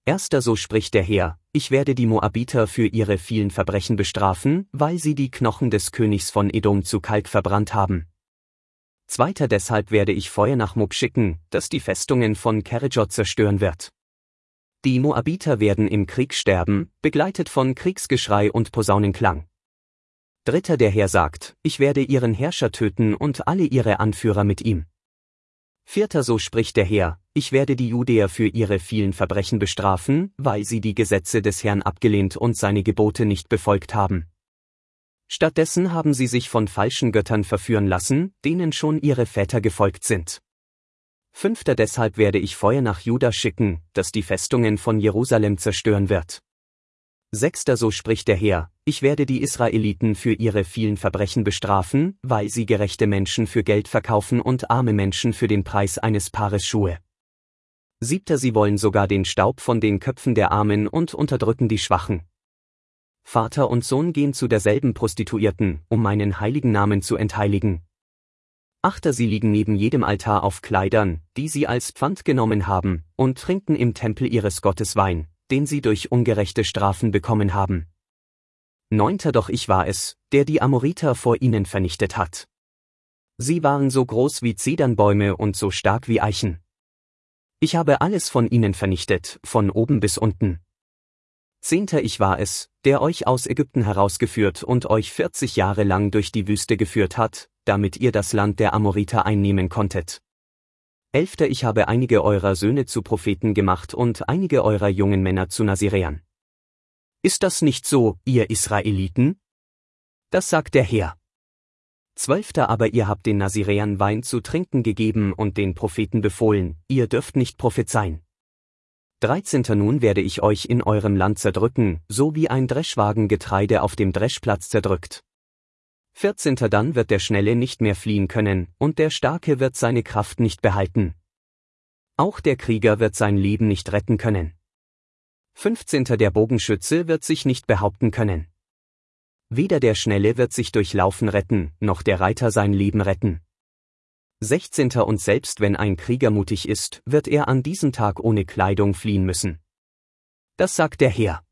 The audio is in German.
Erster, so spricht der Herr, ich werde die Moabiter für ihre vielen Verbrechen bestrafen, weil sie die Knochen des Königs von Edom zu Kalk verbrannt haben. Zweiter, deshalb werde ich Feuer nach Moab schicken, das die Festungen von Kerejot zerstören wird. Die Moabiter werden im Krieg sterben, begleitet von Kriegsgeschrei und Posaunenklang. Dritter, der Herr sagt, ich werde ihren Herrscher töten und alle ihre Anführer mit ihm. Vierter, so spricht der Herr, ich werde die Judäer für ihre vielen Verbrechen bestrafen, weil sie die Gesetze des Herrn abgelehnt und seine Gebote nicht befolgt haben. Stattdessen haben sie sich von falschen Göttern verführen lassen, denen schon ihre Väter gefolgt sind. Fünfter, deshalb werde ich Feuer nach Juda schicken, das die Festungen von Jerusalem zerstören wird. Sechster, so spricht der Herr, ich werde die Israeliten für ihre vielen Verbrechen bestrafen, weil sie gerechte Menschen für Geld verkaufen und arme Menschen für den Preis eines Paares Schuhe. Siebter, sie wollen sogar den Staub von den Köpfen der Armen und unterdrücken die Schwachen. Vater und Sohn gehen zu derselben Prostituierten, um meinen heiligen Namen zu entheiligen. Achter, sie liegen neben jedem Altar auf Kleidern, die sie als Pfand genommen haben, und trinken im Tempel ihres Gottes Wein, den sie durch ungerechte Strafen bekommen haben. Neunter, doch ich war es, der die Amoriter vor ihnen vernichtet hat. Sie waren so groß wie Zedernbäume und so stark wie Eichen. Ich habe alles von ihnen vernichtet, von oben bis unten. Zehnter, ich war es, der euch aus Ägypten herausgeführt und euch 40 Jahre lang durch die Wüste geführt hat, damit ihr das Land der Amoriter einnehmen konntet. Elfter, ich habe einige eurer Söhne zu Propheten gemacht und einige eurer jungen Männer zu Naziräern. Ist das nicht so, ihr Israeliten? Das sagt der Herr. Zwölfter, aber ihr habt den Naziräern Wein zu trinken gegeben und den Propheten befohlen, ihr dürft nicht prophezeien. 13. Nun werde ich euch in eurem Land zerdrücken, so wie ein Dreschwagen Getreide auf dem Dreschplatz zerdrückt. 14. Dann wird der Schnelle nicht mehr fliehen können, und der Starke wird seine Kraft nicht behalten. Auch der Krieger wird sein Leben nicht retten können. 15. Der Bogenschütze wird sich nicht behaupten können. Weder der Schnelle wird sich durch Laufen retten, noch der Reiter sein Leben retten. 16. Und selbst wenn ein Krieger mutig ist, wird er an diesem Tag ohne Kleidung fliehen müssen. Das sagt der Herr.